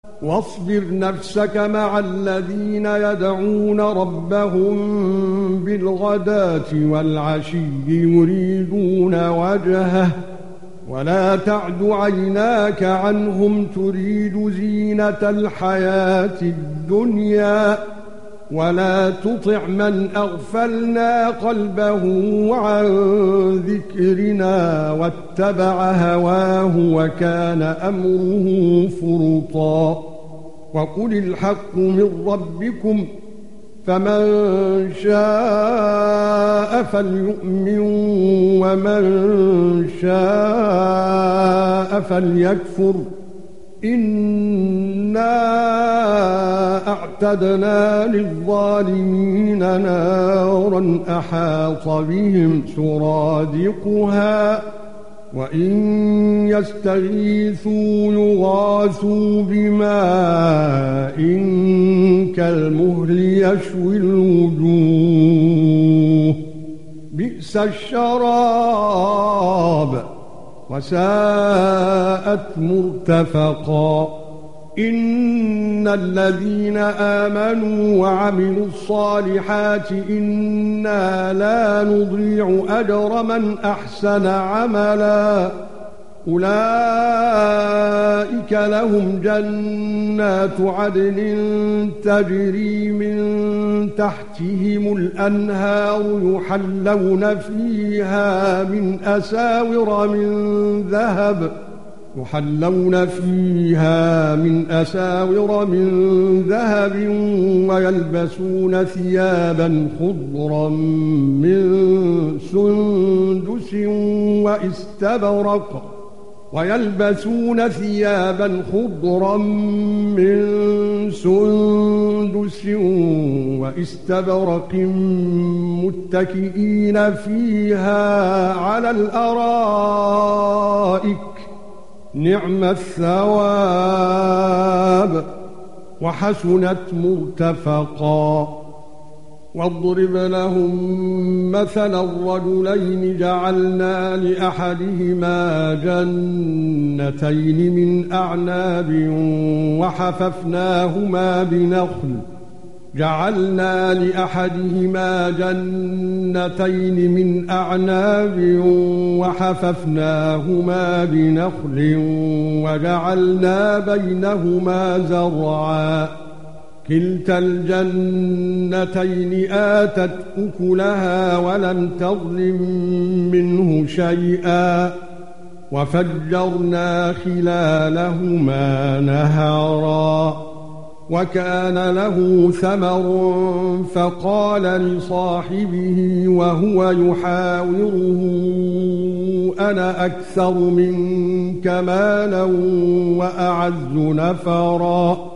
واصبر نفسك مع الذين يدعون ربهم بالغداة والعشي يريدون وجهه ولا تعد عيناك عنهم تريد زينة الحياة الدنيا ولا تطع من أغفلنا قلبه عن ذكرنا واتبع هواه وكان أمره فرطا وقل الحق من ربكم فمن شاء فليؤمن ومن شاء فليكفر إنا أعتدنا للظالمين نارا أحاط بهم سرادقها وإن يستغيثوا يغاثوا بماء كالمهل يشوي الوجوه بئس الشراب وساءت مرتفقا إن الذين آمنوا وعملوا الصالحات إنا لا نضيع أجر من أحسن عملا أولئك لهم جنات عدن تجري من تحتهم الأنهار يحلون فيها من أساور من ذهب ويلبسون ثيابا خضرا من سندس واستبرق متكئين فيها على الأرائك نعم الثواب وحسنت مرتفقا واضرب لهم مثلا الرجلين جعلنا لأحدهما جنتين من أعناب وحففناهما بنخل وجعلنا بينهما زرعا كلتا الجنتين آتت أكلها ولم تظلم منه شيئا وفجرنا خلالهما نهرا وكان له ثمر فقال لصاحبه وهو يحاوره أنا أكثر منك مالا وأعز نفرا